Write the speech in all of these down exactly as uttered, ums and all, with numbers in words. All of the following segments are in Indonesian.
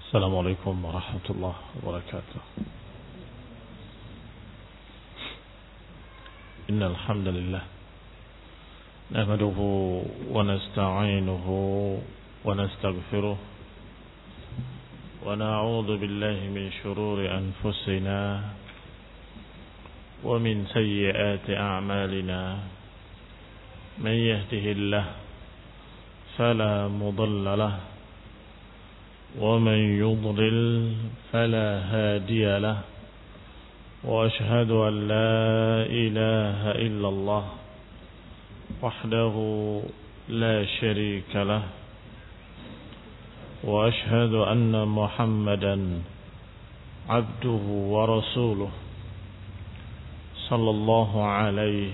السلام عليكم ورحمة الله وبركاته. إن الحمد لله نحمده ونستعينه ونستغفره ونعوذ بالله من شرور أنفسنا ومن سيئات أعمالنا. من يهده الله فلا مضل له ومن يضلل فلا هادي له، وأشهد أن لا إله إلا الله وحده لا شريك له، وأشهد أن محمدا عبده ورسوله صلى الله عليه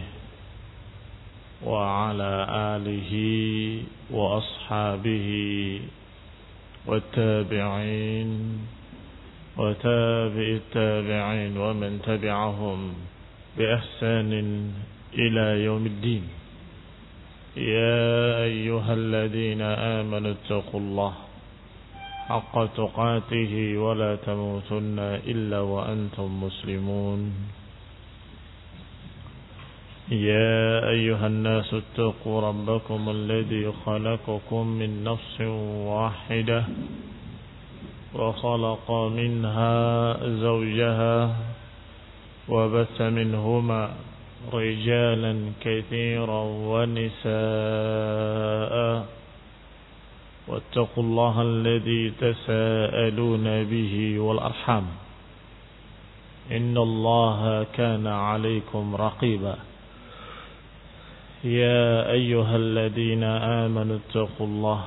وعلى آله وأصحابه والتابعين وتابع التابعين ومن تبعهم بإحسان إلى يوم الدين. يا أيها الذين آمنوا اتقوا الله حق تقاته ولا تموتن إلا وأنتم مسلمون. يا أيها الناس اتقوا ربكم الذي خلقكم من نفس واحدة وخلق منها زوجها وبث منهما رجالا كثيرا ونساء، واتقوا الله الذي تساءلون به والأرحام إن الله كان عليكم رقيبا. يا أيها الذين آمنوا اتقوا الله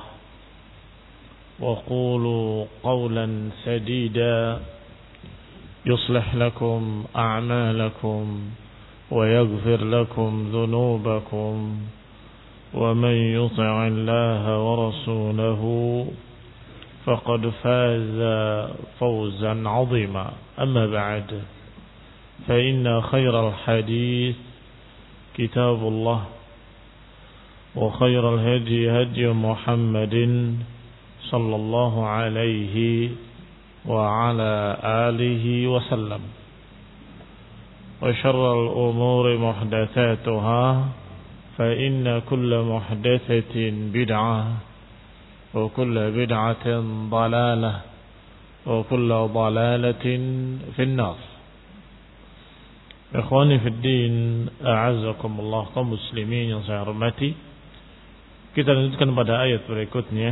وقولوا قولا سديدا يصلح لكم أعمالكم ويغفر لكم ذنوبكم، ومن يطع الله ورسوله فقد فاز فوزا عظيما. أما بعد، فإن خير الحديث كتاب الله، وخير الهدي هدي محمد صلى الله عليه وعلى آله وسلم، وشر الأمور محدثاتها، فإن كل محدثة بدعة وكل بدعة ضلالة وكل ضلالة في النار. Ikhwani fi din, a'azzakumullah, kaum muslimin yang saya hormati. Kita lanjutkan pada ayat berikutnya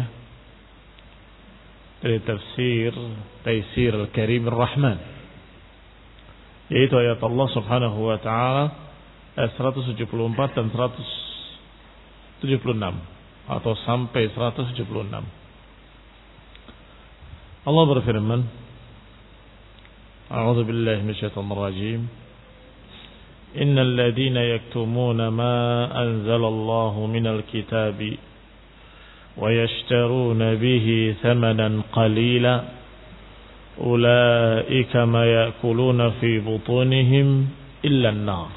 dari tafsir Taisir Al-Karim Ar-Rahman, yaitu ayat Allah Subhanahu wa taala ayat seratus tujuh puluh empat dan seratus tujuh puluh enam atau sampai seratus tujuh puluh enam. Allah berfirman, A'udzu billahi minasyaitonir rajim. إن الذين يكتمون ما أنزل الله من الكتاب ويشترون به ثمنا قليلا أولئك ما يأكلون في بطونهم إلا النار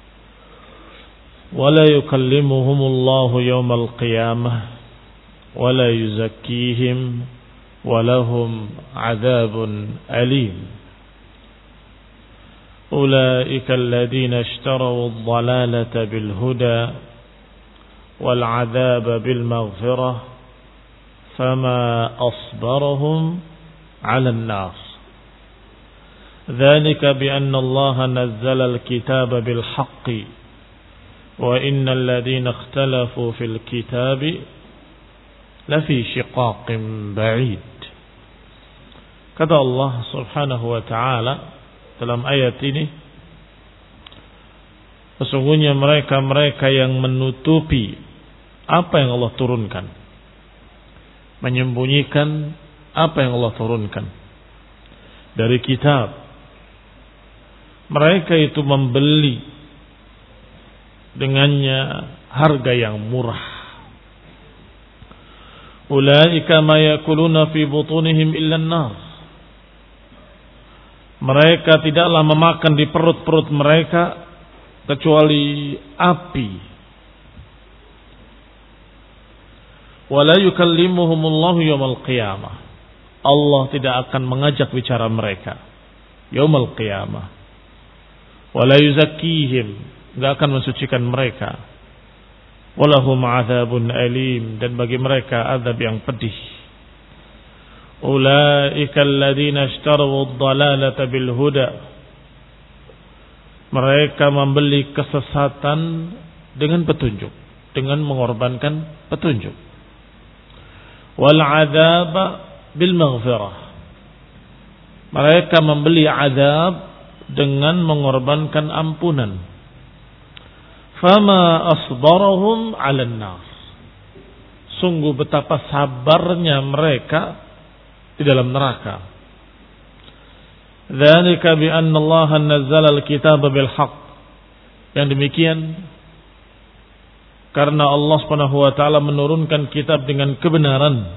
ولا يكلمهم الله يوم القيامة ولا يزكيهم ولهم عذاب أليم. أولئك الذين اشتروا الضلالة بالهدى والعذاب بالمغفرة فما أصبرهم على النار ذلك بأن الله نزل الكتاب بالحق وإن الذين اختلفوا في الكتاب لفي شقاق بعيد. Kata Allah Subhanahu wa ta'ala dalam ayat ini, sesungguhnya mereka-mereka yang menutupi apa yang Allah turunkan, menyembunyikan apa yang Allah turunkan dari kitab, mereka itu membeli dengannya harga yang murah. Ulaika ma yakuluna fi butunihim illa an-nar. Mereka tidaklah memakan di perut-perut mereka kecuali api. Wala yukallimuhumullahu yawmal qiyamah. Allah tidak akan mengajak bicara mereka yaumul qiyamah. Wala yuzakkihim, enggak akan mensucikan mereka. Walahum adzabun alim, dan bagi mereka azab yang pedih. Ulaika alladziina ishtaraw ad-dhalalata bil huda. Mereka membeli kesesatan dengan petunjuk, dengan mengorbankan petunjuk. Wal adzaba bil maghfirah. Mereka membeli azab dengan mengorbankan ampunan. Fama asbarahum 'alan nar. Sungguh betapa sabarnya mereka di dalam neraka. Dzalika bi anna Allah nazzala al-kitaba bil haqq. Yang demikian karena Allah Subhanahu wa taala menurunkan kitab dengan kebenaran.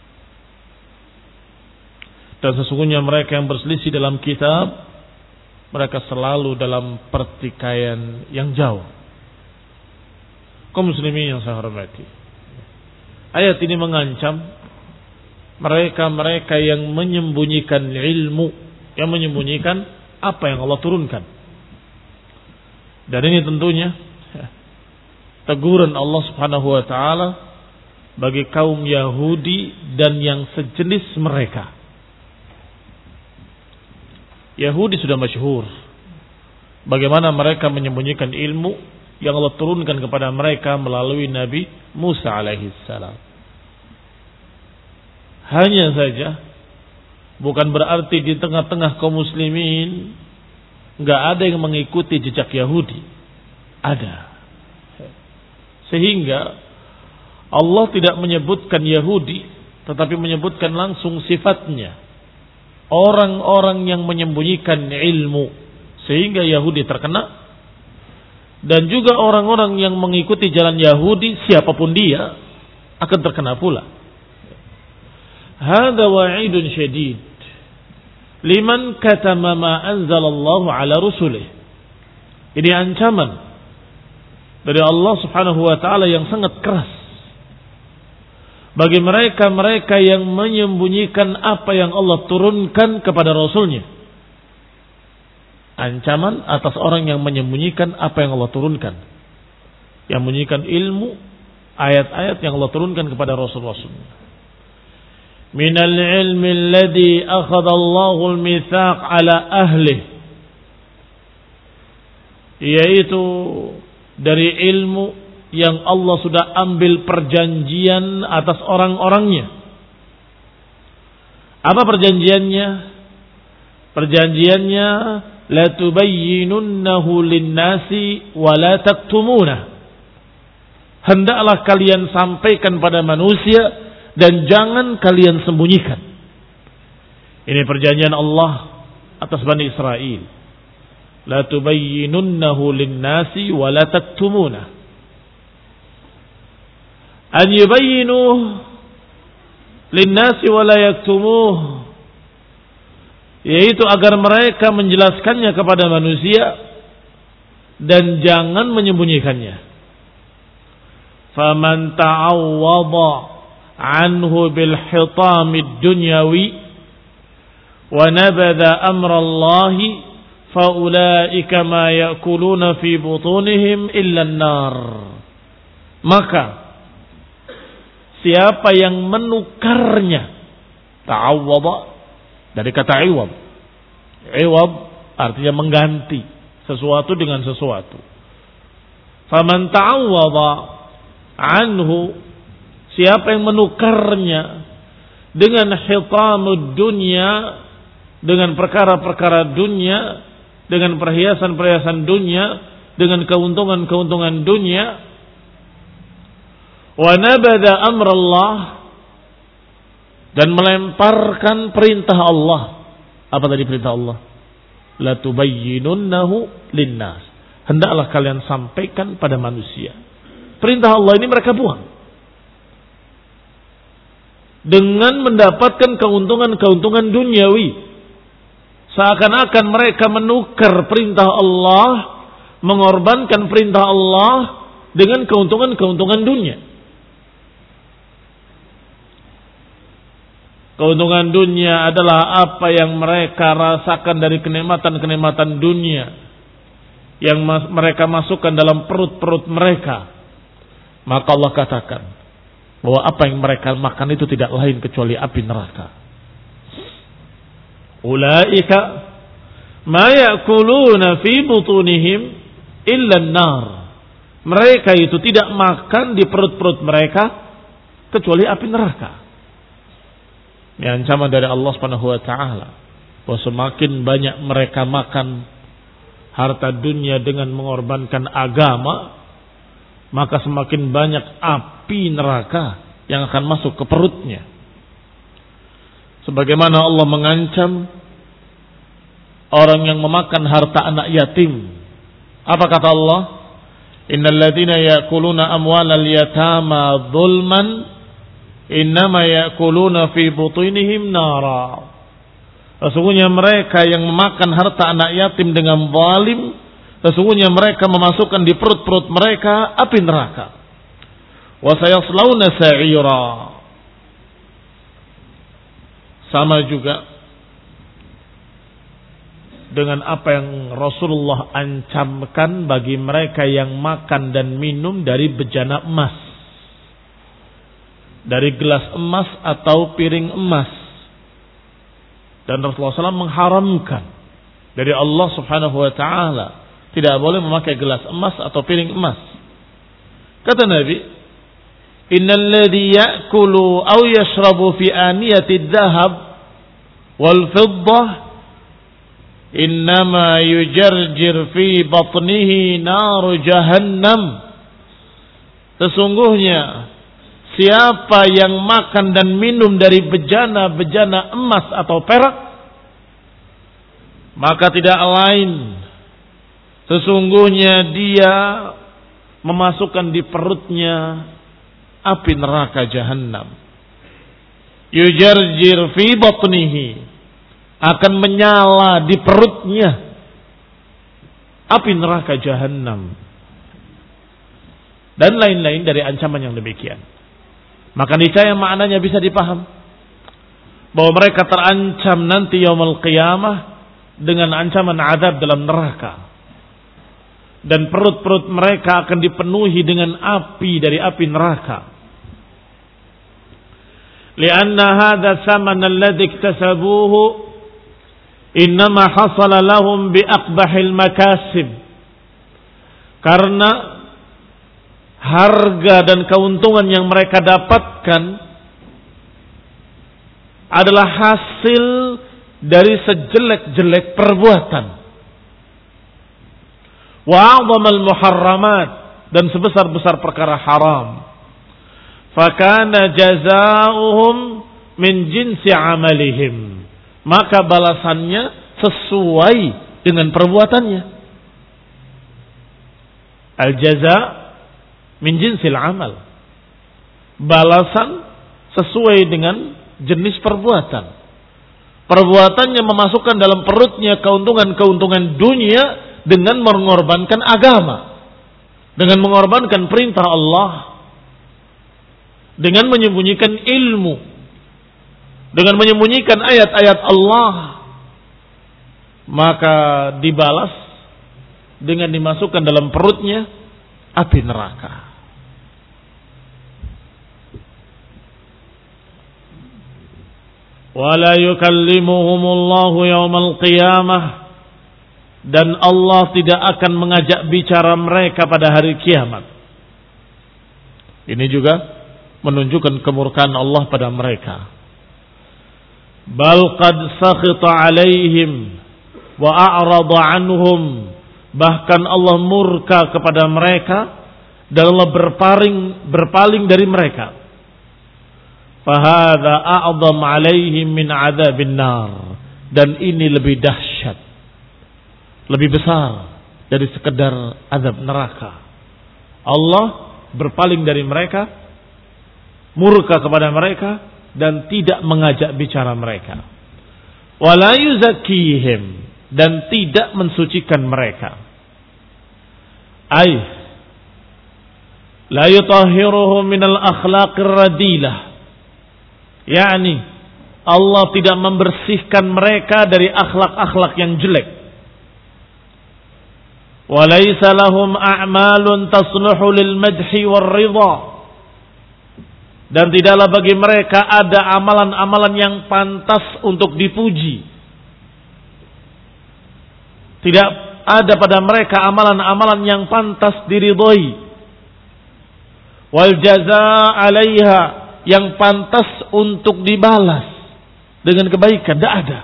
Dan sesungguhnya mereka yang berselisih dalam kitab, mereka selalu dalam pertikaian yang jauh. Kaum muslimin yang saya hormati, ayat ini mengancam mereka-mereka yang menyembunyikan ilmu, yang menyembunyikan apa yang Allah turunkan. Dan ini tentunya teguran Allah Subhanahu wa taala bagi kaum Yahudi dan yang sejenis mereka. Yahudi sudah masyhur bagaimana mereka menyembunyikan ilmu yang Allah turunkan kepada mereka melalui Nabi Musa alaihi salam. Hanya saja bukan berarti di tengah-tengah kaum muslimin enggak ada yang mengikuti jejak Yahudi. Ada. Sehingga Allah tidak menyebutkan Yahudi, tetapi menyebutkan langsung sifatnya. Orang-orang yang menyembunyikan ilmu, sehingga Yahudi terkena. Dan juga orang-orang yang mengikuti jalan Yahudi, siapapun dia, akan terkena pula. Hada wa'idun syadid liman katama ma anzalallahu ala rusulih. Ini ancaman dari Allah Subhanahu wa taala yang sangat keras bagi mereka-mereka yang menyembunyikan apa yang Allah turunkan kepada Rasulnya. Ancaman atas orang yang menyembunyikan apa yang Allah turunkan, yang menyembunyikan ilmu, ayat-ayat yang Allah turunkan kepada Rasul-Rasulnya. Minal ilmi alladhi akhadha Allahu al-mitsaq ala ahli, yaitu dari ilmu yang Allah sudah ambil perjanjian atas orang-orangnya. Apa perjanjiannya? Perjanjiannya la tubayyinunnahu lin-nasi wa la taktumunah. Hendaklah kalian sampaikan pada manusia dan jangan kalian sembunyikan. Ini perjanjian Allah atas Bani Israel. La tubayyinunnahu lin-nasi wa la taktumunah. An yubayyinuh lin-nasi wa la yaktumuh, yaitu agar mereka menjelaskannya kepada manusia dan jangan menyembunyikannya. Faman ta'awwada anhu bil hitamid dunyawi wa nabadha amra Allahi fa ulaika ma ya'kuluna fi butunihim illa an-nar. Maka siapa yang menukarnya, ta'awwada dari kata iwab. Iwab artinya mengganti sesuatu dengan sesuatu. Faman ta'awwada anhu, siapa yang menukarnya dengan hitamud dunya, dengan perkara-perkara dunia, dengan perhiasan-perhiasan dunia, dengan keuntungan-keuntungan dunia, wa nabada amrallah, dan melemparkan perintah Allah. Apa tadi perintah Allah? La tubayyinunnahu linnas. Hendaklah kalian sampaikan pada manusia. Perintah Allah ini mereka buang dengan mendapatkan keuntungan-keuntungan duniawi. Seakan-akan mereka menukar perintah Allah, mengorbankan perintah Allah dengan keuntungan-keuntungan dunia. Keuntungan dunia adalah apa yang mereka rasakan dari kenikmatan-kenikmatan dunia yang mas- mereka masukkan dalam perut-perut mereka. Maka Allah katakan bahwa apa yang mereka makan itu tidak lain kecuali api neraka. Ulaika ma ya'kuluna fi butunihim illa an-nar. Mereka itu tidak makan di perut-perut mereka kecuali api neraka. Ini ancaman dari Allah Subhanahu wa taala bahwa semakin banyak mereka makan harta dunia dengan mengorbankan agama, maka semakin banyak api neraka yang akan masuk ke perutnya. Sebagaimana Allah mengancam orang yang memakan harta anak yatim. Apa kata Allah? Innal ladzina ya'kuluna amwalal yatama dzulman innama ya'kuluna fi butunihim nara. Sesungguhnya mereka yang memakan harta anak yatim dengan zalim, sesungguhnya mereka memasukkan di perut-perut mereka api neraka. Wa sayaslawna sa'ira. Sama juga dengan apa yang Rasulullah ancamkan bagi mereka yang makan dan minum dari bejana emas, dari gelas emas atau piring emas. Dan Rasulullah shallallahu alaihi wasallam mengharamkan dari Allah subhanahu wa ta'ala tidak boleh memakai gelas emas atau piring emas. Kata Nabi, innal ladzi ya'kulu aw yashrabu fi aniyati adh-dhahab wal fiddah innama yujarjir fi batnihi nar jahannam. Sesungguhnya siapa yang makan dan minum dari bejana-bejana emas atau perak, maka tidak lain sesungguhnya dia memasukkan di perutnya api neraka jahannam. Yujarjir fi batnihi, akan menyala di perutnya api neraka jahannam. Dan lain-lain dari ancaman yang demikian. Maka niscaya maknanya bisa dipaham bahwa mereka terancam nanti yaumul qiyamah dengan ancaman azab dalam neraka. Dan perut-perut mereka akan dipenuhi dengan api dari api neraka. Lianna hadha saman alladhi iktasabuhu innama hasala lahum bi aqbahil makasib. Karena harga dan keuntungan yang mereka dapatkan adalah hasil dari sejelek-jelek perbuatan. Wa a'zamal muharramat, dan sebesar-besar perkara haram. Fakana jazaohum min jinsi amalihim, maka balasannya sesuai dengan perbuatannya. Al-jaza' min jinsil amal, balasan sesuai dengan jenis perbuatan. Perbuatannya memasukkan dalam perutnya keuntungan-keuntungan dunia dengan mengorbankan agama, dengan mengorbankan perintah Allah, dengan menyembunyikan ilmu, dengan menyembunyikan ayat-ayat Allah, maka dibalas dengan dimasukkan dalam perutnya api neraka. Wala yukallimuhumullahu yaumal qiyamah, dan Allah tidak akan mengajak bicara mereka pada hari kiamat. Ini juga menunjukkan kemurkaan Allah pada mereka. Bal qad sakhita alaihim wa a'rada anhum, bahkan Allah murka kepada mereka dan Allah berpaling berpaling dari mereka. Fahadha a'zam alaihim min adzabin nar, dan ini lebih dahsyat, lebih besar dari sekedar azab neraka. Allah berpaling dari mereka, murka kepada mereka, dan tidak mengajak bicara mereka. Wala yuzakkihim, dan tidak mensucikan mereka. Ay la yutahhiruhum minal akhlaqir radilah, yakni Allah tidak membersihkan mereka dari akhlak-akhlak yang jelek. Walaysa lahum a'malun tasluhu lil madhi war ridha. Dan tidaklah bagi mereka ada amalan-amalan yang pantas untuk dipuji. Tidak ada pada mereka amalan-amalan yang pantas diridhoi. Wal jazaa 'alaiha, yang pantas untuk dibalas dengan kebaikan, tidak ada.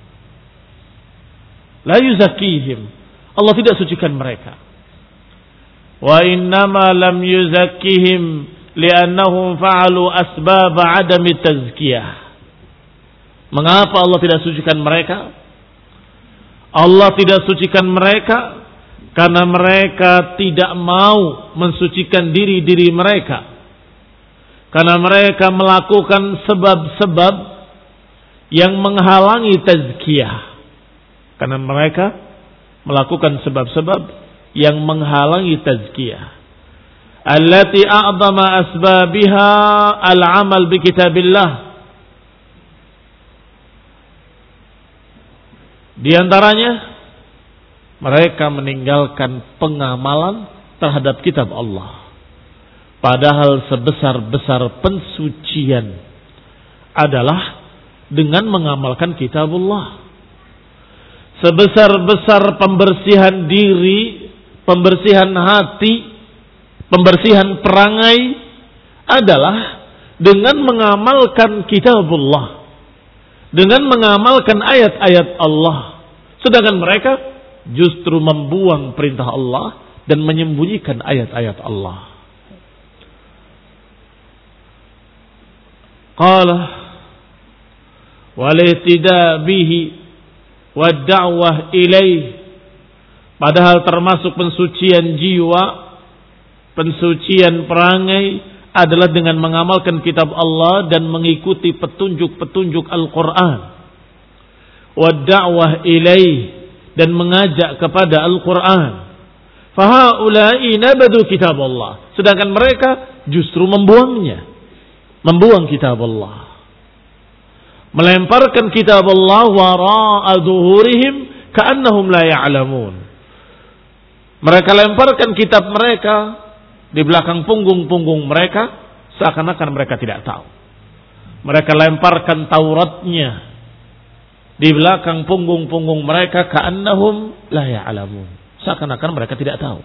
La yuzakihim, Allah tidak sucikan mereka. Wa innama lam yuzakihim li'annahum fa'alu asbab 'adami tazkiyah. Mengapa Allah tidak sucikan mereka? Allah tidak sucikan mereka karena mereka tidak mau mensucikan diri-diri mereka. Karena mereka melakukan sebab-sebab yang menghalangi tazkiyah. Karena mereka melakukan sebab-sebab yang menghalangi tazkiyah. Allati a'zama asbabiha al-amal bi kitabillah. Di antaranya mereka meninggalkan pengamalan terhadap kitab Allah. Padahal sebesar-besar pensucian adalah dengan mengamalkan kitabullah. Sebesar-besar pembersihan diri, pembersihan hati, pembersihan perangai adalah dengan mengamalkan kitabullah, dengan mengamalkan ayat-ayat Allah. Sedangkan mereka justru membuang perintah Allah dan menyembunyikan ayat-ayat Allah. Qala wal-ihtida bihi wad-da'wah ilaih. Padahal termasuk pensucian jiwa, pensucian perangai adalah dengan mengamalkan kitab Allah dan mengikuti petunjuk-petunjuk Al-Quran. Wad-da'wah ilaih, dan mengajak kepada Al-Quran. Fahaulai nabadu kitab Allah. Sedangkan mereka justru membuangnya. Membuang kitab Allah. Melemparkan kitab Allah wara'a zuhurihim ka'annahum la ya'lamun. Mereka lemparkan kitab mereka di belakang punggung-punggung mereka seakan-akan mereka tidak tahu. Mereka lemparkan Tauratnya di belakang punggung-punggung mereka ka'annahum la ya'lamun. Seakan-akan mereka tidak tahu.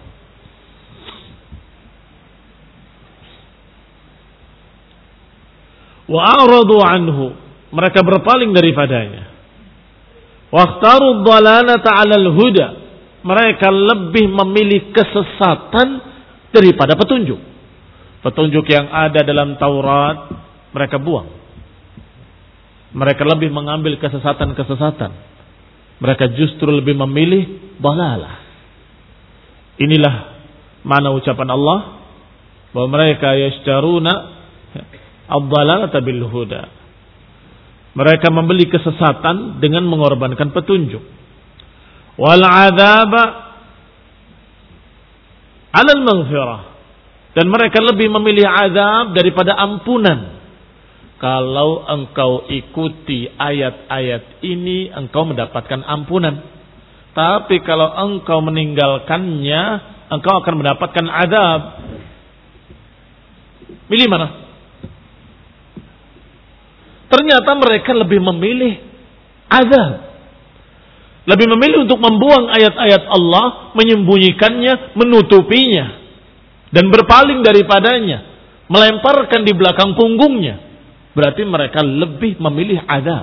Wa a'radu anhu, mereka berpaling daripadanya. Waqtaru dhalalata 'alal huda, mereka lebih memilih kesesatan daripada petunjuk. Petunjuk yang ada dalam Taurat mereka buang. Mereka lebih mengambil kesesatan-kesesatan. Mereka justru lebih memilih dhalalah. Inilah makna ucapan Allah bahwa mereka yashtaruna ad-dhalalata bil huda. Mereka membeli kesesatan dengan mengorbankan petunjuk. Wal 'adzaba 'ala al-maghfirah, dan mereka lebih memilih azab daripada ampunan. Kalau engkau ikuti ayat-ayat ini, engkau mendapatkan ampunan. Tapi kalau engkau meninggalkannya, engkau akan mendapatkan azab. Pilih mana? Ternyata mereka lebih memilih azab. Lebih memilih untuk membuang ayat-ayat Allah, menyembunyikannya, menutupinya, dan berpaling daripadanya, melemparkan di belakang punggungnya. Berarti mereka lebih memilih azab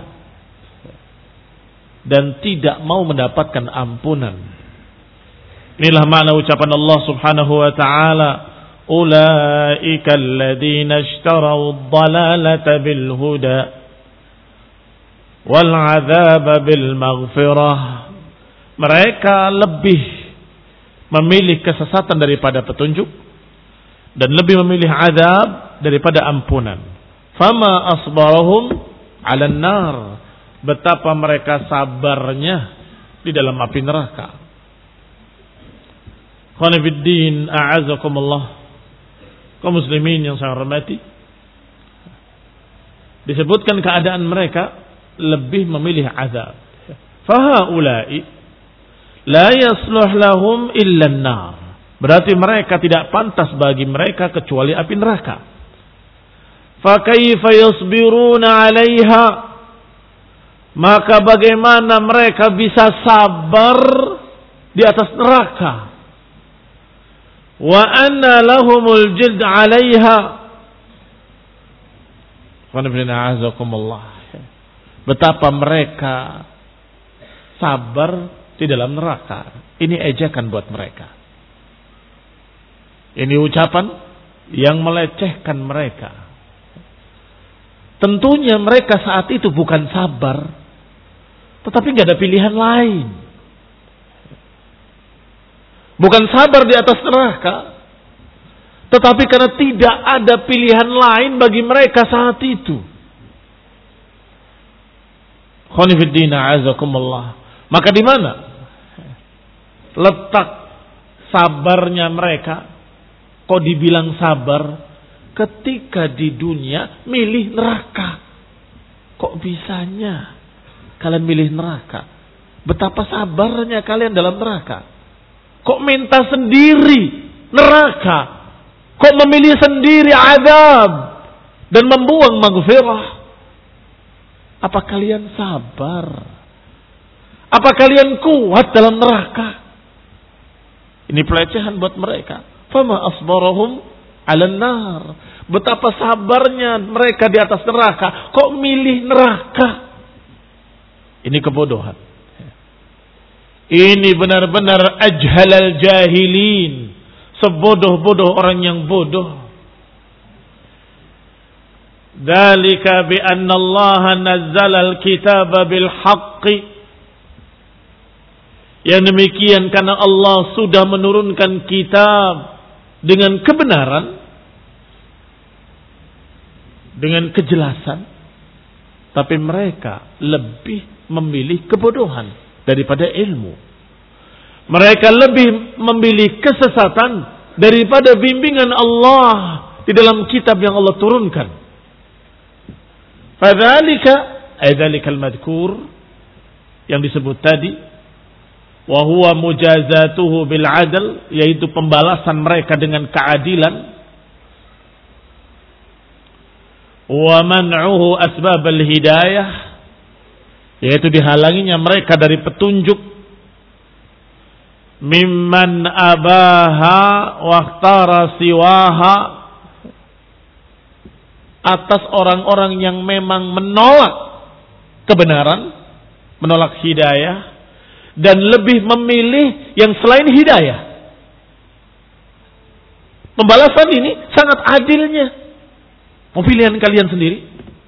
dan tidak mau mendapatkan ampunan. Inilah makna ucapan Allah Subhanahu wa taala, ulaika alladziina ishtarau ad-dhalalata bil huda wal 'adzaba bil maghfirah. Mereka lebih memilih kesesatan daripada petunjuk dan lebih memilih azab daripada ampunan. Fama asbarahum 'alan nar, betapa mereka sabarnya di dalam api neraka. Khana fiddin, a'azakumullah, kaum muslimin yang saya hormati, disebutkan keadaan mereka lebih memilih azab. Fahaula'i la yasluh lahum illa an-nar. Berarti mereka tidak pantas bagi mereka kecuali api neraka. Fa kaifa yasbiruna 'alaiha? Maka bagaimana mereka bisa sabar di atas neraka? Wa anna lahumul jild 'alaiha. Betapa mereka sabar di dalam neraka. Ini ejekan buat mereka. Ini ucapan yang melecehkan mereka. Tentunya mereka saat itu bukan sabar, tetapi nggak ada pilihan lain. Bukan sabar di atas neraka, tetapi karena tidak ada pilihan lain bagi mereka saat itu. Khonifuddina azakumullah. Maka di mana letak sabarnya mereka? Kok dibilang sabar ketika di dunia milih neraka? Kok bisanya kalian milih neraka? Betapa sabarnya kalian dalam neraka. Kok minta sendiri neraka? Kok memilih sendiri azab dan membuang maghfirah? Apa kalian sabar? Apa kalian kuat dalam neraka? Ini pelecehan buat mereka. Fama asbarahum 'alan nar. Betapa sabarnya mereka di atas neraka. Kok milih neraka? Ini kebodohan. Ini benar-benar ajhalal jahilin. Sebodoh-bodoh orang yang bodoh. Dzalika bi anna Allah nazzala al-kitaba bil haqqi. Yang demikian karena Allah sudah menurunkan kitab dengan kebenaran, dengan kejelasan, tapi mereka lebih memilih kebodohan daripada ilmu. Mereka lebih memilih kesesatan daripada bimbingan Allah di dalam kitab yang Allah turunkan. Fadzalika ay dzalikal madhkur yang disebut tadi, wa huwa mujazatuhu bil adl, yaitu pembalasan mereka dengan keadilan, wa man'uhu asbab al hidayah, yaitu dihalanginya mereka dari petunjuk, mimman abaha wa ikhtara siwaha, atas orang-orang yang memang menolak kebenaran, menolak hidayah, dan lebih memilih yang selain hidayah. Pembalasan ini sangat adilnya. Mau pilihan kalian sendiri?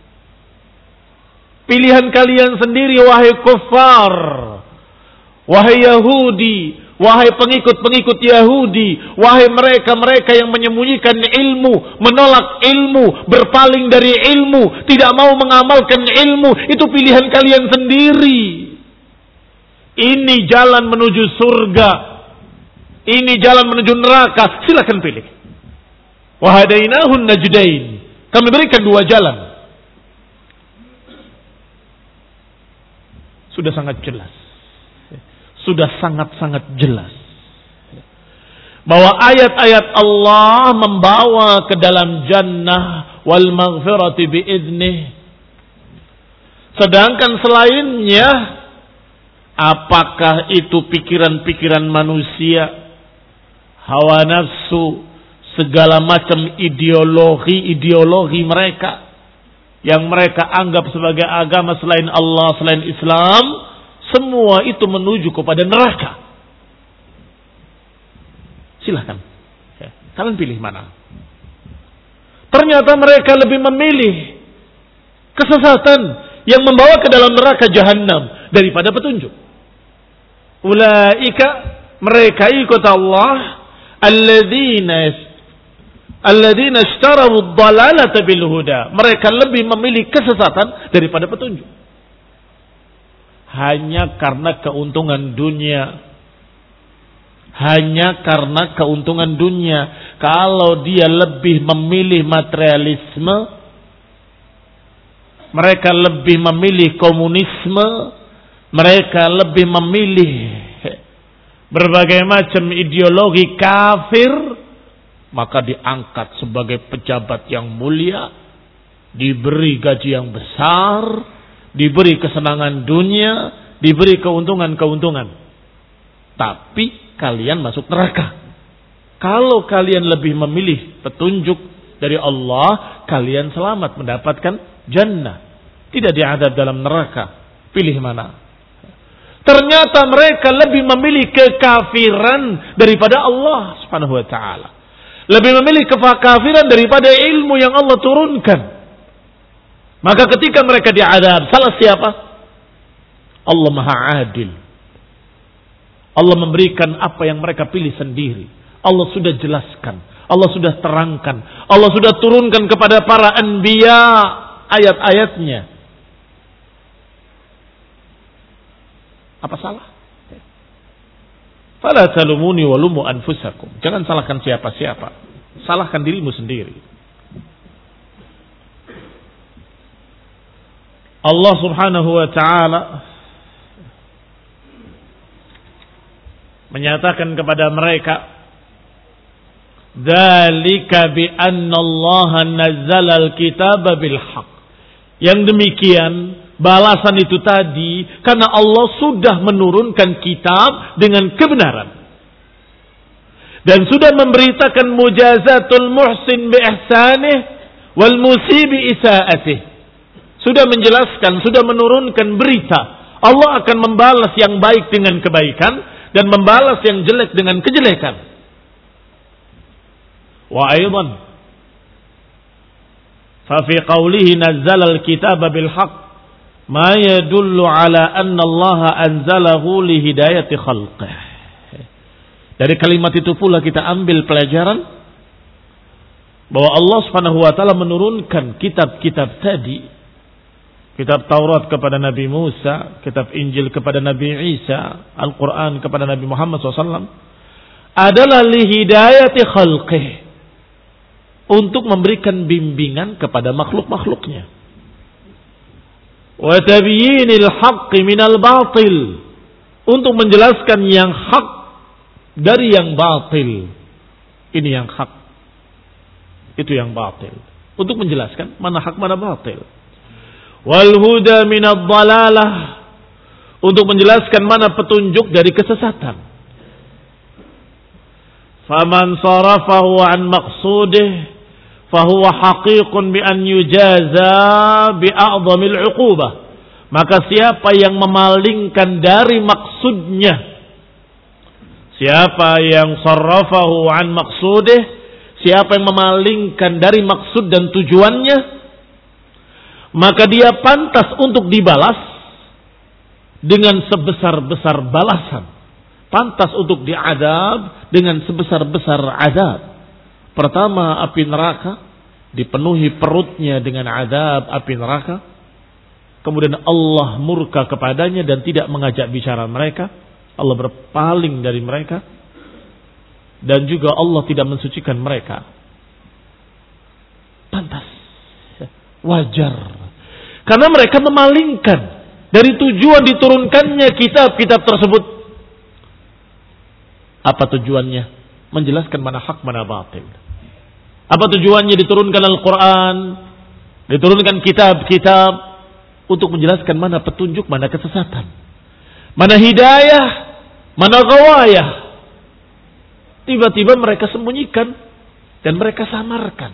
Pilihan kalian sendiri, wahai kuffar, wahai Yahudi, wahai pengikut-pengikut Yahudi, wahai mereka-mereka yang menyembunyikan ilmu, menolak ilmu, berpaling dari ilmu, tidak mau mengamalkan ilmu. Itu pilihan kalian sendiri. Ini jalan menuju surga, ini jalan menuju neraka. Silakan pilih. Wahadainahun najdain. Kami berikan dua jalan. Sudah sangat jelas. Sudah sangat-sangat jelas bahwa ayat-ayat Allah membawa ke dalam jannah wal maghfirati biiznih. Sedangkan selainnya, apakah itu pikiran-pikiran manusia, hawa nafsu, segala macam ideologi-ideologi mereka yang mereka anggap sebagai agama selain Allah, selain Islam, semua itu menuju kepada neraka. Silahkan, ya, kalian pilih mana. Ternyata mereka lebih memilih kesesatan yang membawa ke dalam neraka jahanam daripada petunjuk. Ulaika, mereka ikut Allah, alladzina alladzina ishtaraw ad-dalalata bil huda. Mereka lebih memilih kesesatan daripada petunjuk. Hanya karena keuntungan dunia. Hanya karena keuntungan dunia. Kalau dia lebih memilih materialisme, mereka lebih memilih komunisme, mereka lebih memilih berbagai macam ideologi kafir, maka diangkat sebagai pejabat yang mulia, diberi gaji yang besar, diberi kesenangan dunia, diberi keuntungan-keuntungan. Tapi kalian masuk neraka. Kalau kalian lebih memilih petunjuk dari Allah, kalian selamat mendapatkan jannah. Tidak diadab dalam neraka. Pilih mana? Ternyata mereka lebih memilih kekafiran daripada Allah Subhanahu wa taala. Lebih memilih kekafiran daripada ilmu yang Allah turunkan. Maka ketika mereka diadab, salah siapa? Allah Maha Adil. Allah memberikan apa yang mereka pilih sendiri. Allah sudah jelaskan, Allah sudah terangkan, Allah sudah turunkan kepada para anbiya ayat-ayatnya. Apa salah? Fala talumuni walumu anfusakum. Jangan salahkan siapa-siapa, salahkan dirimu sendiri. Allah Subhanahu wa taala menyatakan kepada mereka, dzalika bi anna Allah nazzala al-kitaba bil haqq. Yang demikian balasan itu tadi karena Allah sudah menurunkan kitab dengan kebenaran dan sudah memberitakan mujazatul muhsin bi ihsanih wal musii bi isaatih. Sudah menjelaskan, sudah menurunkan berita Allah akan membalas yang baik dengan kebaikan dan membalas yang jelek dengan kejelekan. Wa aidan fa fi qawlihi nazzala al-kitaba bil haqq ma yadullu ala anna Allah anzalahu li hidayati khalqih. Dari kalimat itu pula kita ambil pelajaran bahwa Allah Subhanahu wa taala menurunkan kitab-kitab tadi, kitab Taurat kepada Nabi Musa, kitab Injil kepada Nabi Isa, Al-Quran kepada Nabi Muhammad shallallahu alaihi wasallam, adalah li hidayati khalqih, untuk memberikan bimbingan kepada makhluk-makhluknya. Wa tabyinil haqqi minal batil, untuk menjelaskan yang hak dari yang batil. Ini yang hak, itu yang batil. Untuk menjelaskan mana hak mana batil. Wal huda minad dhalalah, untuk menjelaskan mana petunjuk dari kesesatan. Faman sarafahu an maqsudih fahuwa haqiqun bi an yujaza bi a'dhamil 'uqubah. Maka siapa yang memalingkan dari maksudnya, siapa yang sarrafahu an maqsudih, siapa yang memalingkan dari maksud dan tujuannya, maka dia pantas untuk dibalas dengan sebesar-besar balasan, pantas untuk diadab dengan sebesar-besar azab. Pertama, api neraka, dipenuhi perutnya dengan azab api neraka. Kemudian Allah murka kepadanya dan tidak mengajak bicara mereka. Allah berpaling dari mereka. Dan juga Allah tidak mensucikan mereka. Pantas, wajar. Karena mereka memalingkan dari tujuan diturunkannya kitab-kitab tersebut. Apa tujuannya? Menjelaskan mana hak mana batil. Apa tujuannya diturunkan Al-Quran, diturunkan kitab-kitab, untuk menjelaskan mana petunjuk, mana kesesatan, mana hidayah, mana ghawayah. Tiba-tiba mereka sembunyikan dan mereka samarkan.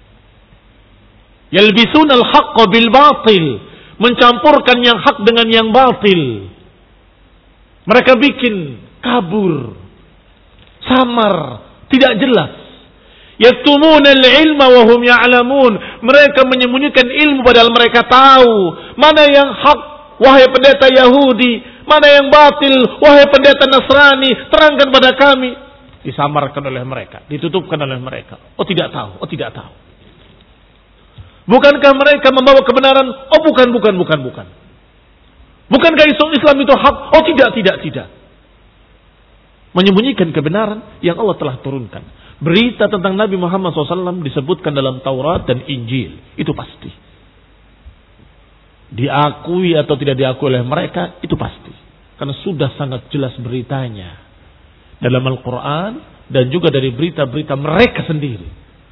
Yalbisun al-haqqa bil batil, mencampurkan yang hak dengan yang batil. Mereka bikin kabur, samar, tidak jelas. Yaktumuna al-ilma wa hum ya'lamun. Mereka menyembunyikan ilmu padahal mereka tahu mana yang hak, wahai pendeta Yahudi, mana yang batil, wahai pendeta Nasrani, terangkan pada kami. Disamarkan oleh mereka, ditutupkan oleh mereka. Oh tidak tahu, oh tidak tahu. Bukankah mereka membawa kebenaran? Oh bukan, bukan, bukan, bukan. Bukankah Islam itu hak? Oh tidak, tidak, tidak. Menyembunyikan kebenaran yang Allah telah turunkan. Berita tentang Nabi Muhammad shallallahu alaihi wasallam disebutkan dalam Taurat dan Injil. Itu pasti. diakui atau tidak diakui oleh mereka, itu pasti. Karena sudah sangat jelas beritanya dalam Al-Quran dan juga dari berita-berita mereka sendiri.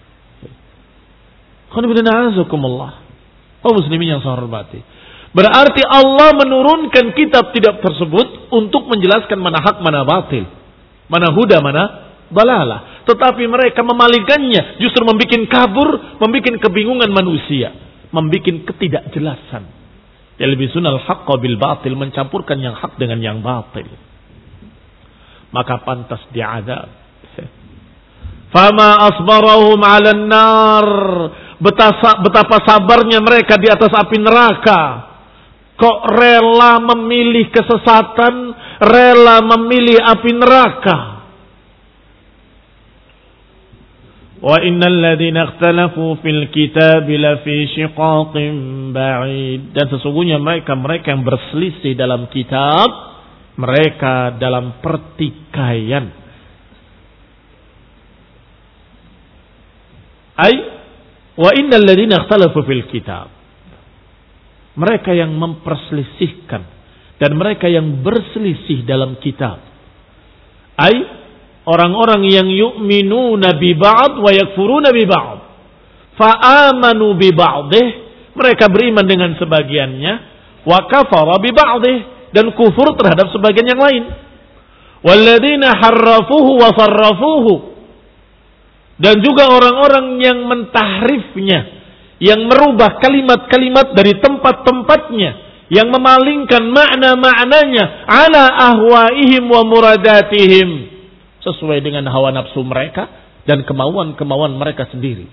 Oh muslimin yang saya hormati. Berarti Allah menurunkan kitab tidak tersebut untuk menjelaskan mana hak, mana batil. Mana huda, mana dalalah. Tetapi mereka memalingkannya, justru membuat kabur, membuat kebingungan manusia, membuat ketidakjelasan. Yalbisunal haqqa bil batil, mencampurkan yang hak dengan yang batil. Maka pantas diazab. Fama asbarahum 'alan nar, betapa sabarnya mereka di atas api neraka. Kok rela memilih kesesatan, rela memilih api neraka. Wa innal ladzina ikhtalafu fil kitabi lafi shiqaqin ba'id. Dan sesungguhnya mereka mereka yang berselisih dalam kitab, mereka dalam pertikaian. Ai wa innal ladzina ikhtalafu fil kitab, mereka yang memperselisihkan dan mereka yang berselisih dalam kitab. Ai orang-orang yang yu'minuna bi ba'd wa yakfuruna bi ba'd. Fa'amanu bi ba'dih, mereka beriman dengan sebagiannya, wa kafara bi ba'dih, dan kufur terhadap sebagian yang lain. Walladzina harrafuhu wa sarrafuhu, dan juga orang-orang yang mentahrifnya, yang merubah kalimat-kalimat dari tempat-tempatnya, yang memalingkan makna-maknanya ala ahwaihim wa muradatihim, sesuai dengan hawa nafsu mereka dan kemauan-kemauan mereka sendiri.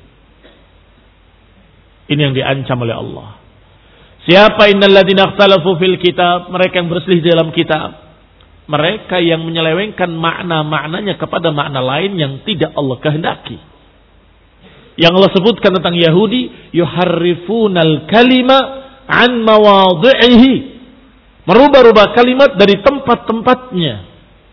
Ini yang diancam oleh Allah. Siapa innal ladzina ikhtalafu fil kitab, mereka yang berselisih dalam kitab, mereka yang menyelewengkan makna-maknanya kepada makna lain yang tidak Allah kehendaki. Yang Allah sebutkan tentang Yahudi, yuharrifunal kalima an mawadhi'ihi, merubah-rubah kalimat dari tempat-tempatnya.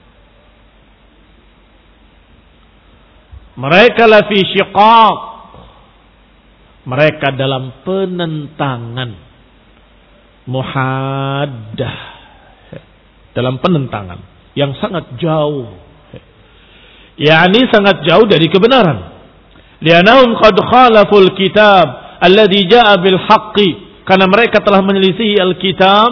Mereka lafi syiqaq, mereka dalam penentangan, muhaddah, dalam penentangan yang sangat jauh, yakni sangat jauh dari kebenaran. Lianahum qad khalaful kitab alladhi jaa bil haqqi, karena mereka telah menyelisihi Alkitab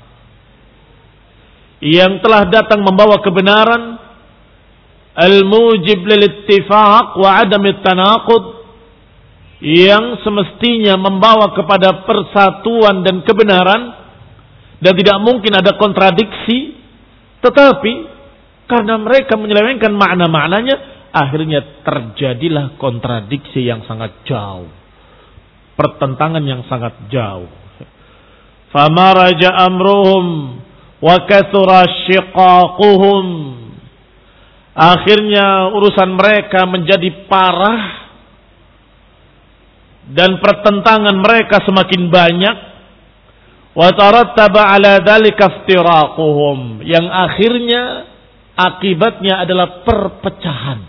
yang telah datang membawa kebenaran, al-mujib lil ittifaq wa adam at-tanaqud, yang semestinya membawa kepada persatuan dan kebenaran dan tidak mungkin ada kontradiksi, tetapi karena mereka menyelewengkan makna-maknanya, akhirnya terjadilah kontradiksi yang sangat jauh, pertentangan yang sangat jauh. Famaraja amruhum wa kathura shiqaquhum, akhirnya urusan mereka menjadi parah dan pertentangan mereka semakin banyak. Wa tarattaba ala dzalika iftiraquhum, yang akhirnya akibatnya adalah perpecahan.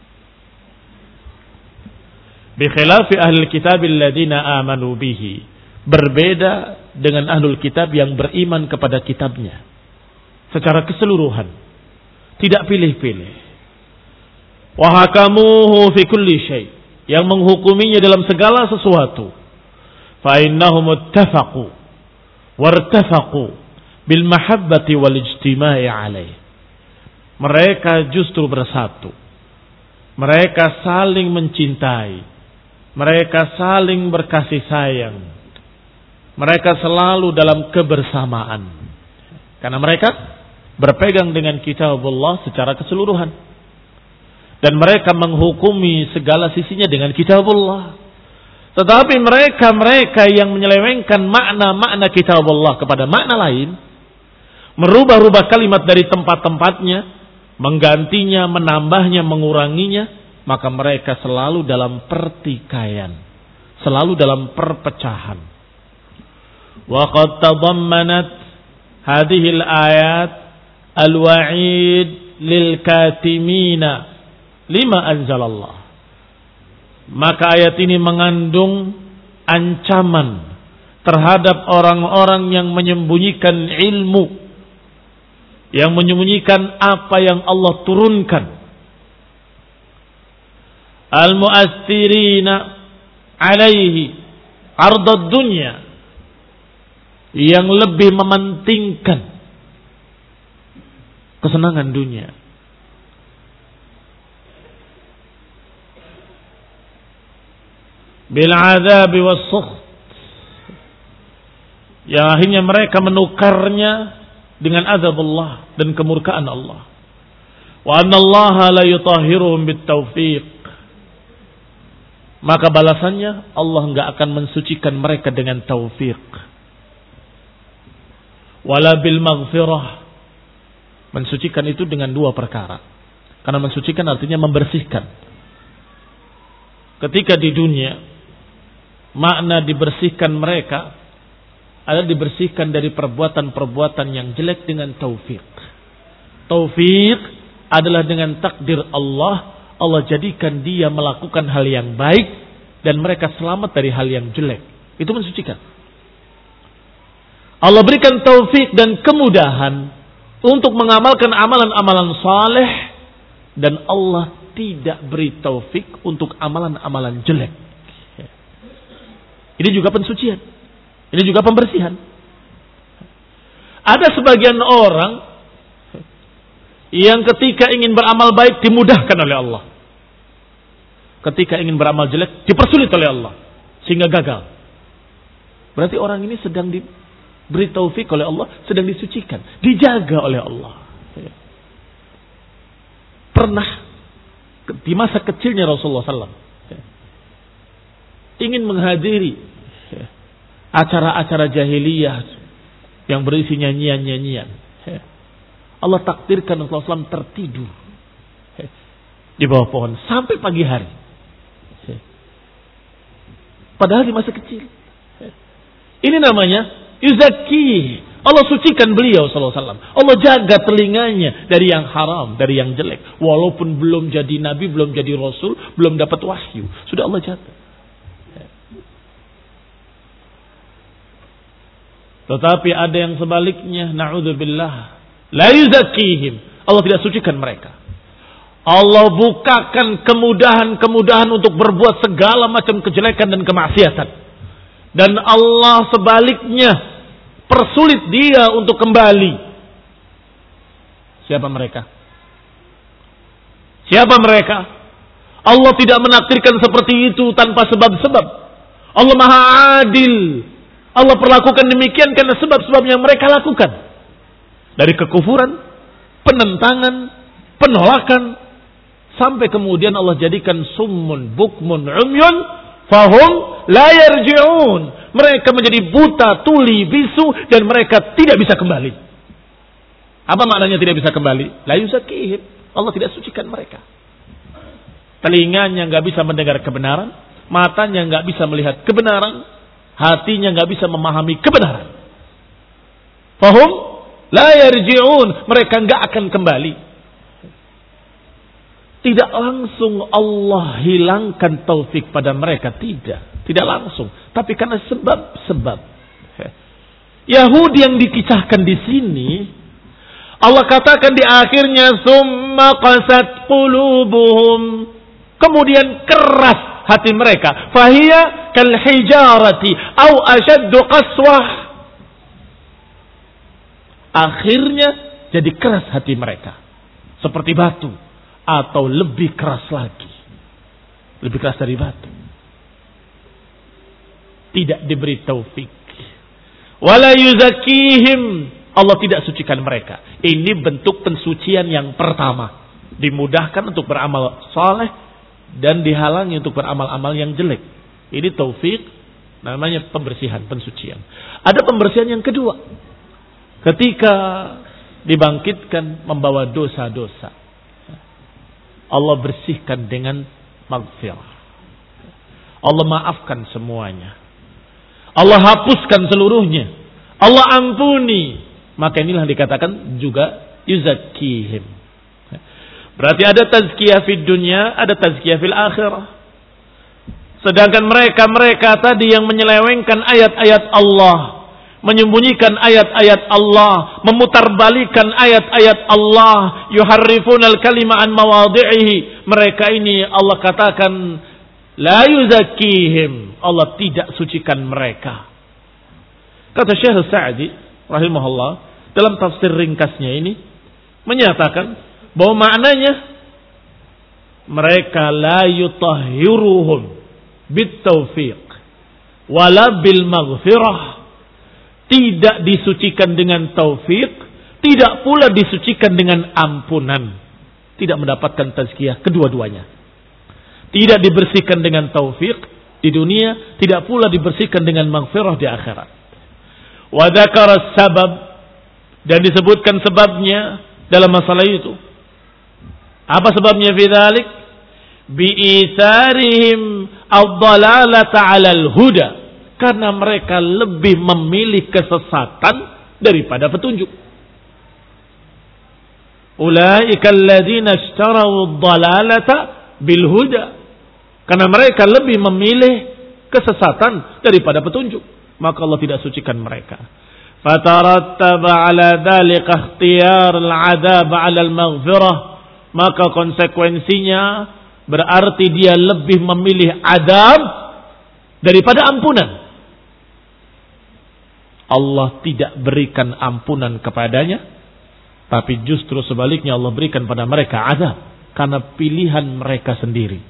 Bi khilafi ahli kitab alladziina aamanu bihi, berbeda dengan ahlul kitab yang beriman kepada kitabnya secara keseluruhan, tidak pilih-pilih. Wa hakamuhu fi kulli syai', yang menghukuminya dalam segala sesuatu. Fa innahum ittafaqu wartafaqu bil mahabbati wal ijtima'i alaih. Mereka justru bersatu. Mereka saling mencintai. Mereka saling berkasih sayang. Mereka selalu dalam kebersamaan. Karena mereka berpegang dengan kitabullah secara keseluruhan. Dan mereka menghukumi segala sisinya dengan kitabullah. Tetapi mereka-mereka yang menyelewengkan makna-makna kitabullah kepada makna lain, merubah-rubah kalimat dari tempat-tempatnya, menggantinya, menambahnya, menguranginya, maka mereka selalu dalam pertikaian, selalu dalam perpecahan. Wa qad tadammanat hadhihi al-ayat al-wa'id lil katimina lima anzalallah. Maka ayat ini mengandung ancaman terhadap orang-orang yang menyembunyikan ilmu, yang menyembunyikan apa yang Allah turunkan. Al-mu'athirina alaihi ardad dunya, yang lebih mementingkan kesenangan dunia. Bil adzabi was sukht, yang akhirnya mereka menukarnya dengan azab Allah dan kemurkaan Allah. Wa anna Allah la yutahhiruhum bit taufiq, maka balasannya Allah enggak akan mensucikan mereka dengan taufik. Wala bil maghfirah, mensucikan itu dengan dua perkara. Karena mensucikan artinya membersihkan. Ketika di dunia, makna dibersihkan mereka adalah dibersihkan dari perbuatan-perbuatan yang jelek dengan taufik. Taufik adalah dengan takdir Allah, Allah jadikan dia melakukan hal yang baik dan mereka selamat dari hal yang jelek. Itu mensucikan. Allah berikan taufik dan kemudahan untuk mengamalkan amalan-amalan saleh, dan Allah tidak beri taufik untuk amalan-amalan jelek. Ini juga pensucian. Ini juga pembersihan. Ada sebagian orang yang ketika ingin beramal baik dimudahkan oleh Allah. Ketika ingin beramal jelek dipersulit oleh Allah sehingga gagal. Berarti orang ini sedang diberi taufik oleh Allah, sedang disucikan, dijaga oleh Allah. Pernah di masa kecilnya Rasulullah sallallahu alaihi wasallam ingin menghadiri acara-acara jahiliyah yang berisi nyanyian-nyanyian. Allah takdirkan Rasulullah sallallahu alaihi wasallam tertidur di bawah pohon sampai pagi hari. Padahal di masa kecil. Ini namanya yuzakki. Allah sucikan beliau sallallahu alaihi wasallam. Allah jaga telinganya dari yang haram, dari yang jelek. Walaupun belum jadi nabi, belum jadi rasul, belum dapat wahyu, sudah Allah jaga. Tetapi ada yang sebaliknya, na'udzubillah, la yuzakkihim. Allah tidak sucikan mereka. Allah bukakan kemudahan-kemudahan untuk berbuat segala macam kejelekan dan kemaksiatan. Dan Allah sebaliknya persulit dia untuk kembali. Siapa mereka? Siapa mereka? Allah tidak menakdirkan seperti itu tanpa sebab-sebab. Allah Maha Adil. Allah perlakukan demikian karena sebab-sebab yang mereka lakukan. Dari kekufuran, penentangan, penolakan, sampai kemudian Allah jadikan summun, bukmun, umyun, fahum la yarji'un. Mereka menjadi buta, tuli, bisu, dan mereka tidak bisa kembali. Apa maknanya tidak bisa kembali? La yuzakkihim. Allah tidak sucikan mereka. Telinganya nggak bisa mendengar kebenaran, matanya nggak bisa melihat kebenaran, hatinya nggak bisa memahami kebenaran. Fahum la yarji'un. Mereka nggak akan kembali. Tidak langsung Allah hilangkan taufik pada mereka, tidak. Tidak langsung, tapi karena sebab-sebab. Yahudi yang dikisahkan di sini, Allah katakan di akhirnya, summa qasat qulubuhum, kemudian keras hati mereka, fahiya kal hijarati au ashaddu qaswah. Akhirnya jadi keras hati mereka, seperti batu atau lebih keras lagi, lebih keras dari batu. Tidak diberi taufik. Wala yuzakkihim. Allah tidak sucikan mereka. Ini bentuk pensucian yang pertama. Dimudahkan untuk beramal saleh dan dihalangi untuk beramal-amal yang jelek. Ini taufik, namanya pembersihan, pensucian. Ada pembersihan yang kedua. Ketika dibangkitkan membawa dosa-dosa, Allah bersihkan dengan maghfirah. Allah maafkan semuanya. Allah hapuskan seluruhnya. Allah ampuni. Maka inilah dikatakan juga yuzakkihim. Berarti ada tazkiyah fid dunya, ada tazkiyah fil akhirah. Sedangkan mereka-mereka tadi yang menyelewengkan ayat-ayat Allah, menyembunyikan ayat-ayat Allah, memutarbalikan ayat-ayat Allah, yuharrifunal kalima an mawadhi'ihi. Mereka ini Allah katakan la yuzakkihim, Allah tidak sucikan mereka. Kata Syekh Sa'di rahimahullah dalam tafsir ringkasnya ini menyatakan bahwa maknanya mereka la yutahhiruhum bit taufiq wala bil maghfirah, tidak disucikan dengan taufik, tidak pula disucikan dengan ampunan, tidak mendapatkan tazkiyah kedua-duanya. Tidak dibersihkan dengan taufik di dunia, tidak pula dibersihkan dengan maghfirah di akhirat. Wa dzakara sabab, dan disebutkan sebabnya dalam masalah itu. Apa sebabnya fi dzalik? Bi isarihim ad-dhalalata 'alal huda, karena mereka lebih memilih kesesatan daripada petunjuk. Ulaika alladziina ishtaraw ad-dhalalata bil huda, karena mereka lebih memilih kesesatan daripada petunjuk, maka Allah tidak sucikan mereka. Fatarattaba 'ala dzalika ikhtiyar al-'adzab 'ala al-maghfirah, maka konsekuensinya berarti dia lebih memilih azab daripada ampunan. Allah tidak berikan ampunan kepadanya, tapi justru sebaliknya Allah berikan pada mereka azab karena pilihan mereka sendiri.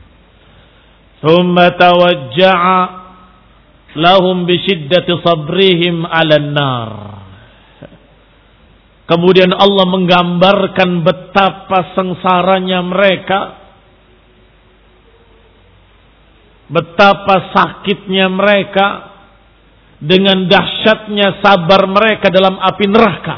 Thumma tawajja'a lahum bi shiddati sabrihim 'alan nar. Kemudian Allah menggambarkan betapa sengsaranya mereka, betapa sakitnya mereka, dengan dahsyatnya sabar mereka dalam api neraka.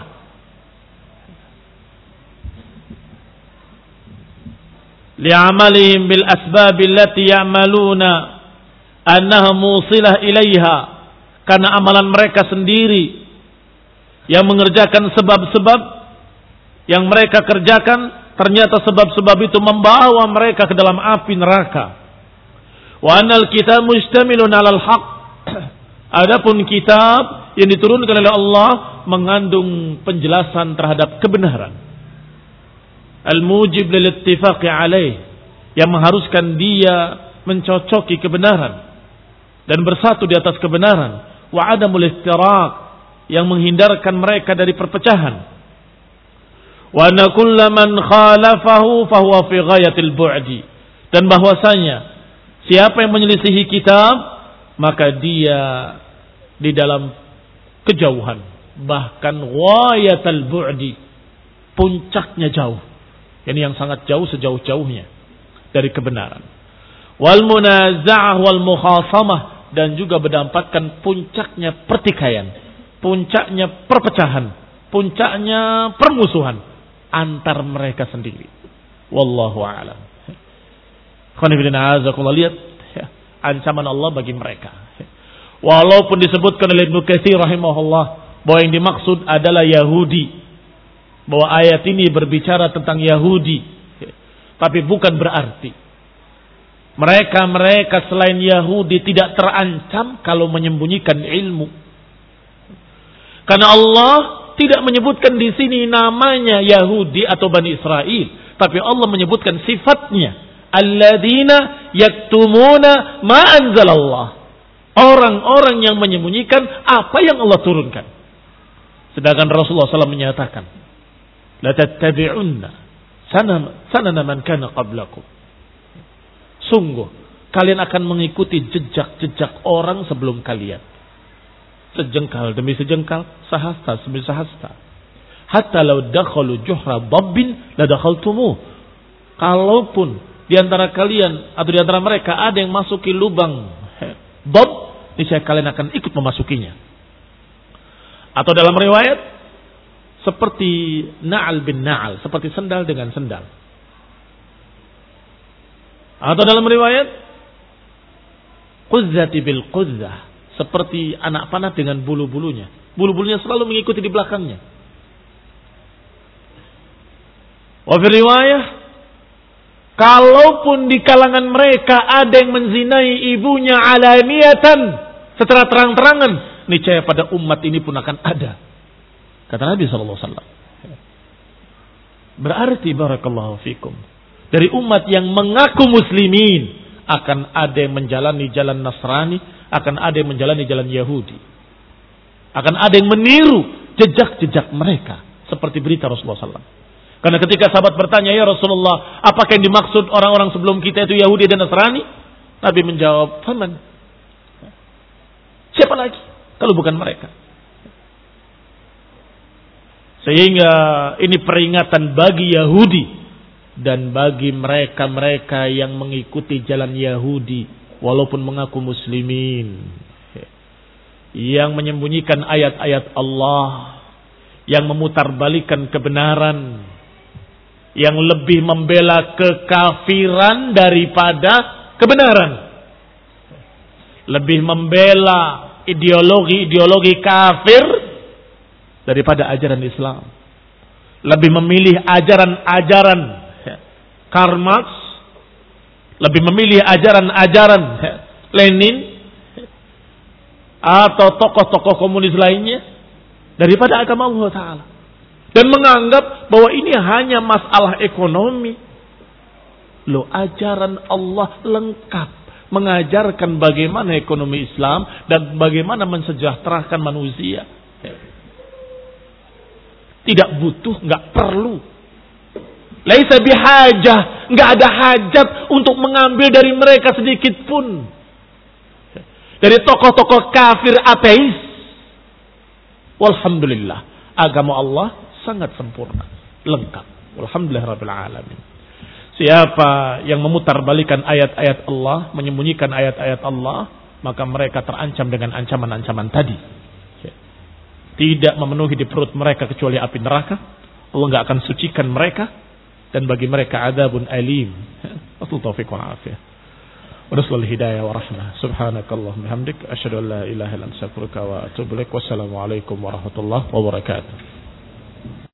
Li'amalihim bil asbab allati ya'maluna annaha musilah ilaiha, karena amalan mereka sendiri yang mengerjakan sebab-sebab yang mereka kerjakan, ternyata sebab-sebab itu membawa mereka ke dalam api neraka. Wa annal kitab mustamilun 'alal haqq, adapun kitab yang diturunkan oleh Allah mengandung penjelasan terhadap kebenaran. Al-mujib lil ittifaqi alaih, yang mengharuskan dia mencocoki kebenaran dan bersatu di atas kebenaran. Wa adamul istiraq, yang menghindarkan mereka dari perpecahan. Wa anna kullaman khalafahu fahuwa fi ghayatil bu'di, dan bahwasanya siapa yang menyelisihi kitab, maka dia di dalam kejauhan, bahkan ghayatul bu'di, puncaknya jauh. Ini yang sangat jauh, sejauh-jauhnya dari kebenaran. Wal munaza'ah wal mukhasamah, dan juga berdapatkan puncaknya pertikaian, puncaknya perpecahan, puncaknya permusuhan antar mereka sendiri. Wallahu a'lam. Lihat ya, ancaman Allah bagi mereka. Walaupun disebutkan oleh Ibnu Katsir rahimahullah bahwa yang dimaksud adalah Yahudi, bahwa ayat ini berbicara tentang Yahudi, tapi bukan berarti mereka-mereka selain Yahudi tidak terancam kalau menyembunyikan ilmu. Karena Allah tidak menyebutkan di sini namanya Yahudi atau Bani Israel, tapi Allah menyebutkan sifatnya, alladzina yaktumuna ma anzalallah, orang-orang yang menyembunyikan apa yang Allah turunkan. Sedangkan Rasulullah shallallahu alaihi wasallam menyatakan, la tattabi'unna sanana man kana qablakum, sungguh kalian akan mengikuti jejak-jejak orang sebelum kalian, sejengkal demi sejengkal, sahasta demi sahasta. Hatta law dakhalu juhra dabbin la dakhaltumuh, kalaupun di antara kalian atau di antara mereka ada yang masuki lubang dab, niscaya kalian akan ikut memasukinya. Atau dalam riwayat seperti na'al bin na'al, seperti sendal dengan sendal. Atau dalam riwayat quzzati bil quzzah, seperti anak panah dengan bulu-bulunya. Bulu-bulunya selalu mengikuti di belakangnya. Wa fi riwayah kalaupun di kalangan mereka ada yang menzinai ibunya alaniyatan, secara terang-terangan, niscaya pada umat ini pun akan ada. Kata Nabi sallallahu alaihi wasallam. Berarti barakallahu fikum, dari umat yang mengaku muslimin akan ada yang menjalani jalan Nasrani, akan ada yang menjalani jalan Yahudi. Akan ada yang meniru jejak-jejak mereka, seperti berita Rasulullah sallallahu alaihi wasallam. Karena ketika sahabat bertanya, ya Rasulullah, apakah yang dimaksud orang-orang sebelum kita itu Yahudi dan Nasrani? Nabi menjawab, faman? Siapa lagi kalau bukan mereka? Sehingga ini peringatan bagi Yahudi dan bagi mereka-mereka yang mengikuti jalan Yahudi walaupun mengaku muslimin, yang menyembunyikan ayat-ayat Allah, yang memutarbalikan kebenaran, yang lebih membela kekafiran daripada kebenaran, lebih membela ideologi-ideologi kafir daripada ajaran Islam, lebih memilih ajaran-ajaran Karl Marx, lebih memilih ajaran-ajaran Lenin atau tokoh-tokoh komunis lainnya daripada agama Allah Ta'ala, dan menganggap bahwa ini hanya masalah ekonomi. Loh, ajaran Allah lengkap mengajarkan bagaimana ekonomi Islam dan bagaimana mensejahterakan manusia. Tidak butuh, nggak perlu. Laisa bihajah, nggak ada hajat untuk mengambil dari mereka sedikit pun. Dari tokoh-tokoh kafir ateis. Walhamdulillah, agama Allah sangat sempurna, lengkap. Alhamdulillahirabbil alamin. Siapa yang memutarbalikan ayat-ayat Allah, menyembunyikan ayat-ayat Allah, maka mereka terancam dengan ancaman-ancaman tadi. Tidak memenuhi di perut mereka kecuali api neraka. Allah enggak akan sucikan mereka, dan bagi mereka adzabun alim. Wassalamu taufiq wal afiyah. Wa nasallu hidayah wa rahmah. Subhanakallahumma hamdik asyhadu an la ilaha illa anta astaghfiruka wa atubu ilaik. Wassalamu alaikum warahmatullahi wabarakatuh.